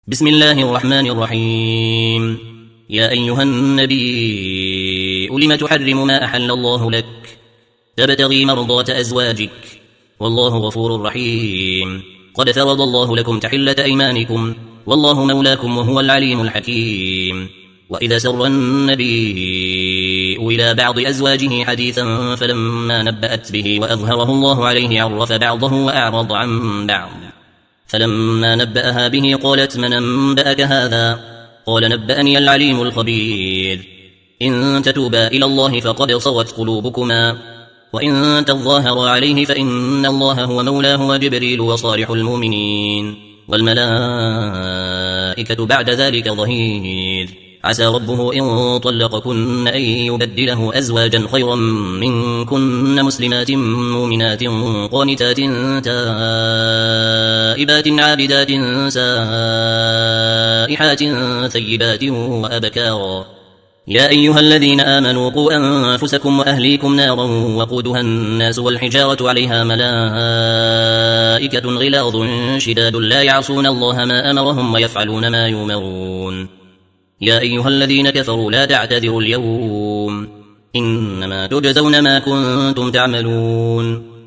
بسم الله الرحمن الرحيم. يا أيها النبي لم تحرم ما أحل الله لك تبتغي مرضات أزواجك والله غفور رحيم. قد فرض الله لكم تحلة أيمانكم والله مولاكم وهو العليم الحكيم. وإذا سر النبي إلى بعض أزواجه حديثا فلما نبأت به وأظهره الله عليه عرف بعضه وأعرض عن بعض. فلما نبأها به قالت من أنبأك هذا؟ قال نبأني العليم الخبير. إن تتوبا إلى الله فقد صغت قلوبكما وإن تظاهرا عليه فإن الله هو مولاه وجبريل وصالح المؤمنين والملائكة بعد ذلك ظهير. عسى ربه إن طلقكن أن يبدله أزواجا خيرا منكن مسلمات مؤمنات قانتات تائبات عابدات سائحات ثيبات وأبكارا. يا أيها الذين آمنوا قوا أنفسكم وأهليكم نارا وقودها الناس والحجارة عليها ملائكة غلاظ شداد لا يعصون الله ما أمرهم ويفعلون ما يؤمرون. يا أيها الذين كفروا لا تعتذروا اليوم إنما تجزون ما كنتم تعملون.